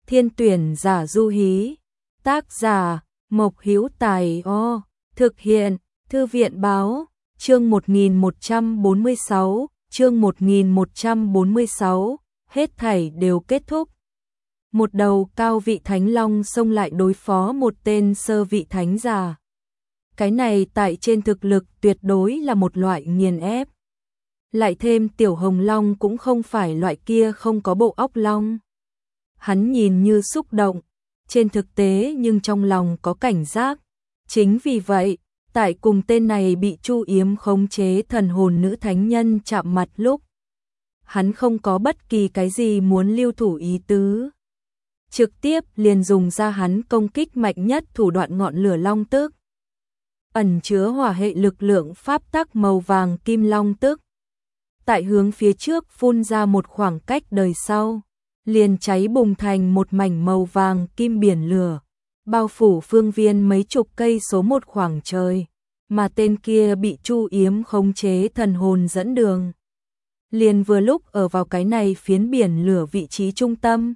Thiên tuyển giả Du Hí. Tác giả Mộc Hữu Tài. Thực hiện Thư viện báo. Chương 1146, chương 1146, hết thảy đều kết thúc. Một đầu cao vị thánh long xông lại đối phó một tên sơ vị thánh giả. Cái này tại trên thực lực tuyệt đối là một loại nghiền ép. Lại thêm tiểu hồng long cũng không phải loại kia không có bộ óc long. Hắn nhìn như xúc động, trên thực tế nhưng trong lòng có cảnh giác. Chính vì vậy, tại cùng tên này bị Chu Yếm khống chế thần hồn nữ thánh nhân chạm mặt lúc, hắn không có bất kỳ cái gì muốn lưu thủ ý tứ. Trực tiếp liền dùng ra hắn công kích mạnh nhất thủ đoạn ngọn lửa long tức. Ẩn chứa hỏa hệ lực lượng pháp tắc màu vàng kim long tức. Tại hướng phía trước phun ra một khoảng cách đời sau, liền cháy bùng thành một mảnh màu vàng kim biển lửa, bao phủ phương viên mấy chục cây số một khoảng trời, mà tên kia bị Chu Yếm khống chế thần hồn dẫn đường. Liền vừa lúc ở vào cái này phiến biển lửa vị trí trung tâm,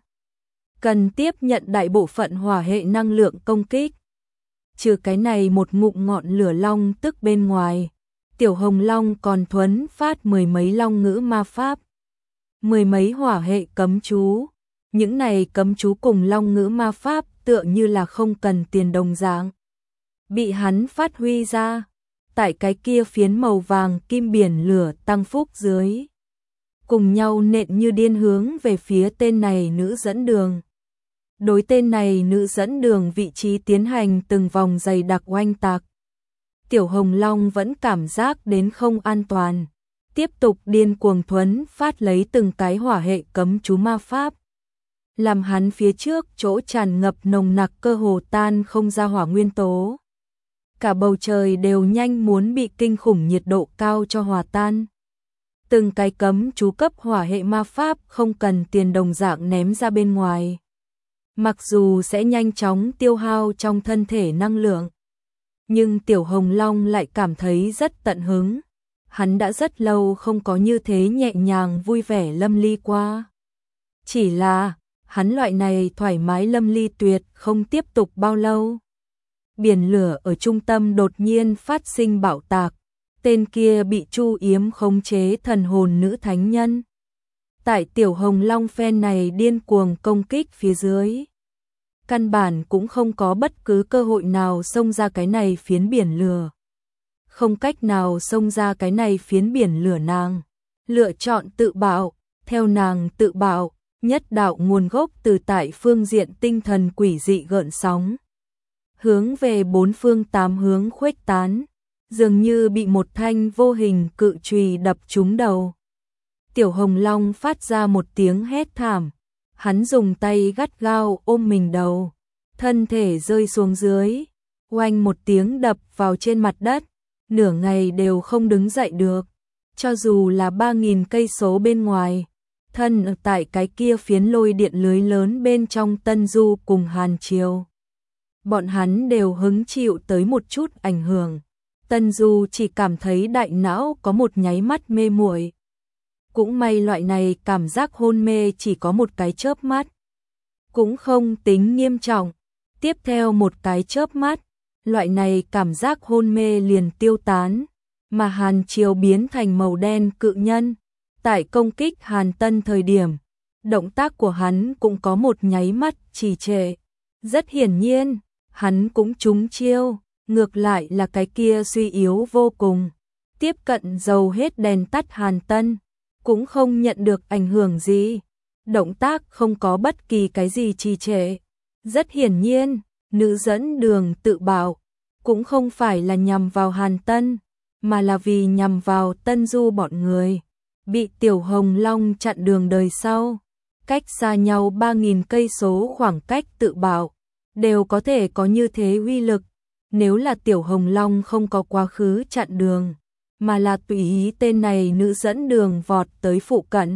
cần tiếp nhận đại bộ phận hỏa hệ năng lượng công kích. Trừ cái này một ngụm ngọn lửa long tức bên ngoài, tiểu hồng long còn thuấn phát mười mấy long ngữ ma pháp, mười mấy hỏa hệ cấm chú. Những này cấm chú cùng long ngữ ma pháp tựa như là không cần tiền đồng dạng, bị hắn phát huy ra, tại cái kia phiến màu vàng kim biển lửa tăng phúc dưới, cùng nhau nện như điên hướng về phía tên này nữ dẫn đường. Đối tên này nữ dẫn đường vị trí tiến hành từng vòng dày đặc oanh tạc. Tiểu hồng long vẫn cảm giác đến không an toàn, tiếp tục điên cuồng thuấn phát lấy từng cái hỏa hệ cấm chú ma pháp, làm hắn phía trước chỗ tràn ngập nồng nặc cơ hồ tan không ra hỏa nguyên tố. Cả bầu trời đều nhanh muốn bị kinh khủng nhiệt độ cao cho hòa tan. Từng cái cấm chú cấp hỏa hệ ma pháp không cần tiền đồng dạng ném ra bên ngoài. Mặc dù sẽ nhanh chóng tiêu hao trong thân thể năng lượng, nhưng tiểu hồng long lại cảm thấy rất tận hứng. Hắn đã rất lâu không có như thế nhẹ nhàng vui vẻ lâm ly qua. Chỉ là, hắn loại này thoải mái lâm ly tuyệt không tiếp tục bao lâu. Biển lửa ở trung tâm đột nhiên phát sinh bạo tạc. Tên kia bị Chu Yếm khống chế thần hồn nữ thánh nhân. Tại tiểu hồng long phen này điên cuồng công kích phía dưới, căn bản cũng không có bất cứ cơ hội nào xông ra cái này phiến biển lửa. Không cách nào xông ra cái này phiến biển lửa, nàng lựa chọn tự bạo. Theo nàng tự bạo, nhất đạo nguồn gốc từ tại phương diện tinh thần quỷ dị gợn sóng, hướng về bốn phương tám hướng khuếch tán, dường như bị một thanh vô hình cự chùy đập trúng đầu. Tiểu hồng long phát ra một tiếng hét thảm, hắn dùng tay gắt gao ôm mình đầu, thân thể rơi xuống dưới, oanh một tiếng đập vào trên mặt đất, nửa ngày đều không đứng dậy được. Cho dù là 3.000 cây số bên ngoài, thân ở tại cái kia phiến lôi điện lưới lớn bên trong Tân Du cùng Hàn Triều, bọn hắn đều hứng chịu tới một chút ảnh hưởng. Tân Du chỉ cảm thấy đại não có một nháy mắt mê muội. Cũng may loại này cảm giác hôn mê chỉ có một cái chớp mắt, cũng không tính nghiêm trọng. Tiếp theo một cái chớp mắt, loại này cảm giác hôn mê liền tiêu tán, mà Hàn Triều biến thành màu đen cự nhân. Tại công kích Hàn Tân thời điểm, động tác của hắn cũng có một nháy mắt trì trệ. Rất hiển nhiên, hắn cũng trúng chiêu, ngược lại là cái kia suy yếu vô cùng, tiếp cận dầu hết đèn tắt Hàn Tân, cũng không nhận được ảnh hưởng gì. Động tác không có bất kỳ cái gì trì trệ. Rất hiển nhiên, nữ dẫn đường tự bạo, cũng không phải là nhằm vào Hàn Tân, mà là vì nhằm vào Tân Du bọn người. Bị tiểu hồng long chặn đường đời sau, cách xa nhau 3.000 cây số khoảng cách tự bạo, đều có thể có như thế uy lực. Nếu là tiểu hồng long không có quá khứ chặn đường, mà là tùy ý tên này nữ dẫn đường vọt tới phụ cận,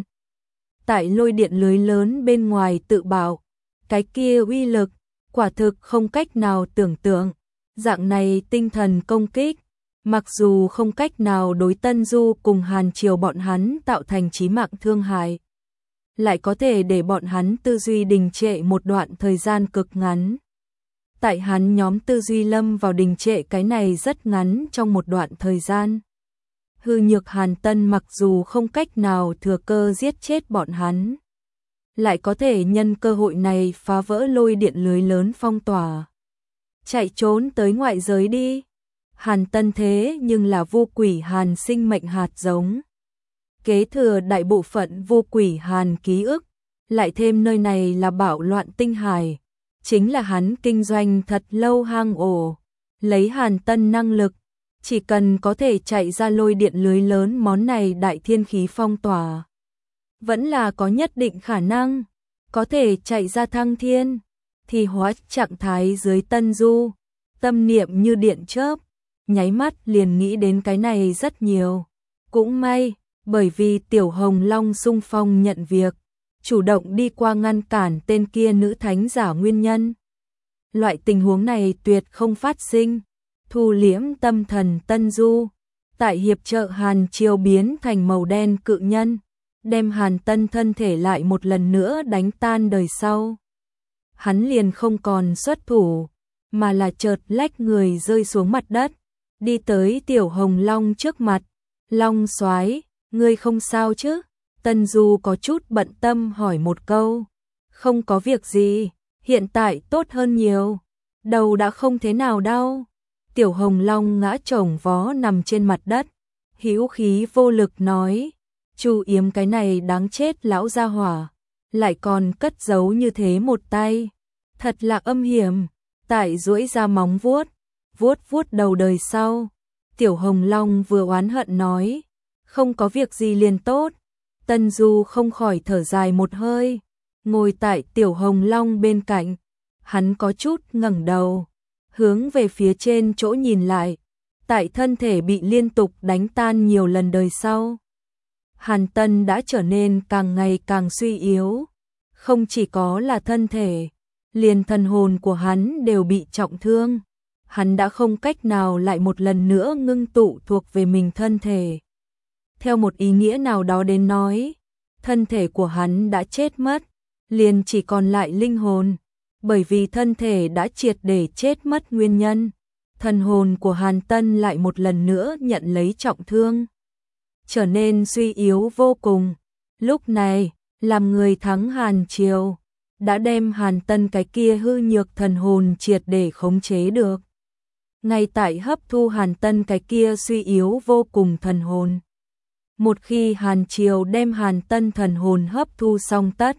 tại lôi điện lưới lớn bên ngoài tự bạo, cái kia uy lực, quả thực không cách nào tưởng tượng. Dạng này tinh thần công kích, mặc dù không cách nào đối Tân Du cùng Hàn Triều bọn hắn tạo thành chí mạng thương hại, lại có thể để bọn hắn tư duy đình trệ một đoạn thời gian cực ngắn. Tại hắn nhóm tư duy lâm vào đình trệ cái này rất ngắn trong một đoạn thời gian. Hư nhược Hàn Tân mặc dù không cách nào thừa cơ giết chết bọn hắn, lại có thể nhân cơ hội này phá vỡ lôi điện lưới lớn phong tỏa. Chạy trốn tới ngoại giới đi. Hàn Tân thế nhưng là vô quỷ Hàn sinh mệnh hạt giống. Kế thừa đại bộ phận vô quỷ Hàn ký ức, lại thêm nơi này là bạo loạn tinh hải. Chính là hắn kinh doanh thật lâu hang ổ. Lấy Hàn Tân năng lực, chỉ cần có thể chạy ra lôi điện lưới lớn món này đại thiên khí phong tỏa, vẫn là có nhất định khả năng, có thể chạy ra thăng thiên, thì hóa trạng thái dưới Tân Du, tâm niệm như điện chớp, nháy mắt liền nghĩ đến cái này rất nhiều. Cũng may, bởi vì Tiểu Hồng Long xung phong nhận việc, chủ động đi qua ngăn cản tên kia nữ thánh giả nguyên nhân. Loại tình huống này tuyệt không phát sinh. Thu liễm tâm thần Tân Du, tại hiệp trợ Hàn Triều biến thành màu đen cự nhân, đem Hàn Tân thân thể lại một lần nữa đánh tan đời sau. Hắn liền không còn xuất thủ, mà là chợt lách người rơi xuống mặt đất, đi tới Tiểu Hồng Long trước mặt. Long soái, ngươi không sao chứ? Tân Du có chút bận tâm hỏi một câu. Không có việc gì, hiện tại tốt hơn nhiều, đầu đã không thế nào đau. Tiểu Hồng Long ngã chồng vó nằm trên mặt đất, hữu khí vô lực nói, Chu Yếm cái này đáng chết lão gia hỏa, lại còn cất giấu như thế một tay, thật là âm hiểm. Tại duỗi ra móng vuốt, vuốt vuốt đầu đời sau. Tiểu Hồng Long vừa oán hận nói, không có việc gì liền tốt. Tân Du không khỏi thở dài một hơi, ngồi tại Tiểu Hồng Long bên cạnh, hắn có chút ngẩng đầu, hướng về phía trên chỗ nhìn lại, tại thân thể bị liên tục đánh tan nhiều lần đời sau. Hàn Tân đã trở nên càng ngày càng suy yếu, không chỉ có là thân thể, liền thần hồn của hắn đều bị trọng thương. Hắn đã không cách nào lại một lần nữa ngưng tụ thuộc về mình thân thể. Theo một ý nghĩa nào đó đến nói, thân thể của hắn đã chết mất, liền chỉ còn lại linh hồn. Bởi vì thân thể đã triệt để chết mất nguyên nhân, thần hồn của Hàn Tân lại một lần nữa nhận lấy trọng thương, trở nên suy yếu vô cùng. Lúc này, làm người thắng Hàn Triều, đã đem Hàn Tân cái kia hư nhược thần hồn triệt để khống chế được. Ngay tại hấp thu Hàn Tân cái kia suy yếu vô cùng thần hồn. Một khi Hàn Triều đem Hàn Tân thần hồn hấp thu xong tất,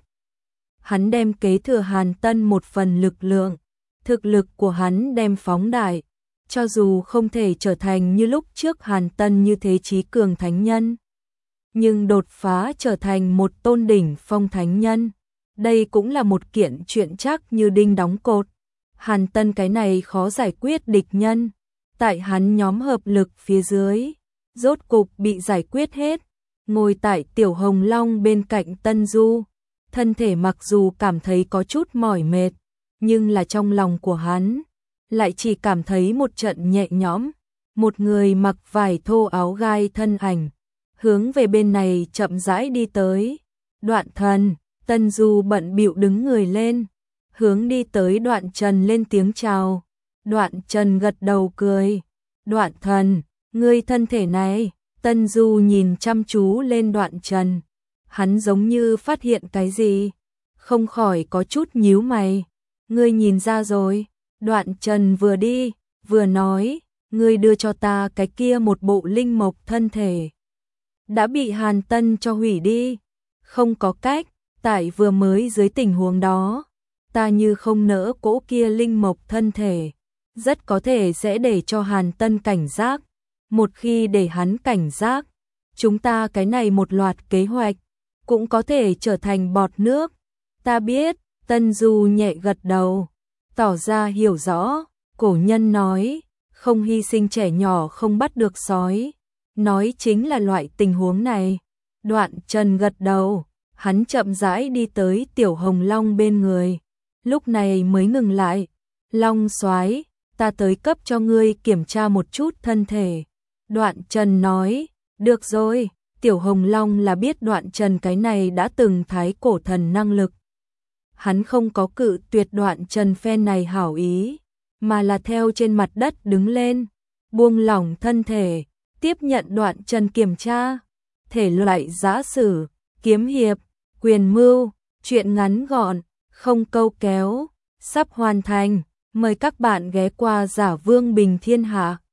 hắn đem kế thừa Hàn Tân một phần lực lượng, thực lực của hắn đem phóng đại, cho dù không thể trở thành như lúc trước Hàn Tân như thế chí cường thánh nhân, nhưng đột phá trở thành một tôn đỉnh phong thánh nhân, đây cũng là một kiện chuyện chắc như đinh đóng cột. Hàn Tân cái này khó giải quyết địch nhân, tại hắn nhóm hợp lực phía dưới, rốt cục bị giải quyết hết. Ngồi tại Tiểu Hồng Long bên cạnh Tân Du, thân thể mặc dù cảm thấy có chút mỏi mệt, nhưng là trong lòng của hắn lại chỉ cảm thấy một trận nhẹ nhõm. Một người mặc vải thô áo gai thân ảnh hướng về bên này chậm rãi đi tới. Đoạn Thần, Tân Du bận bịu đứng người lên, hướng đi tới Đoạn Trần lên tiếng chào. Đoạn Trần gật đầu cười. Đoạn Thần, ngươi thân thể này. Tân Du nhìn chăm chú lên Đoạn Trần, hắn giống như phát hiện cái gì, không khỏi có chút nhíu mày. Ngươi nhìn ra rồi. Đoạn Trần vừa đi, vừa nói, ngươi đưa cho ta cái kia một bộ linh mộc thân thể, đã bị Hàn Tân cho hủy đi. Không có cách, tại vừa mới dưới tình huống đó, ta như không nỡ cỗ kia linh mộc thân thể, rất có thể sẽ để cho Hàn Tân cảnh giác. Một khi để hắn cảnh giác, chúng ta cái này một loạt kế hoạch cũng có thể trở thành bọt nước. Ta biết. Tân Du nhẹ gật đầu, tỏ ra hiểu rõ. Cổ nhân nói, không hy sinh trẻ nhỏ không bắt được sói, nói chính là loại tình huống này. Đoạn Trần gật đầu, hắn chậm rãi đi tới Tiểu Hồng Long bên người, lúc này mới ngừng lại. Long soái, ta tới cấp cho ngươi kiểm tra một chút thân thể. Đoạn Trần nói, được rồi. Tiểu Hồng Long là biết Đoạn Trần cái này đã từng thái cổ thần năng lực. Hắn không có cự tuyệt Đoạn Trần phen này hảo ý, mà là theo trên mặt đất đứng lên, buông lỏng thân thể, tiếp nhận Đoạn Trần kiểm tra. Thể loại giã sử, kiếm hiệp, quyền mưu, truyện ngắn gọn, không câu kéo, sắp hoàn thành. Mời các bạn ghé qua Giả Vương Bình Thiên Hạ.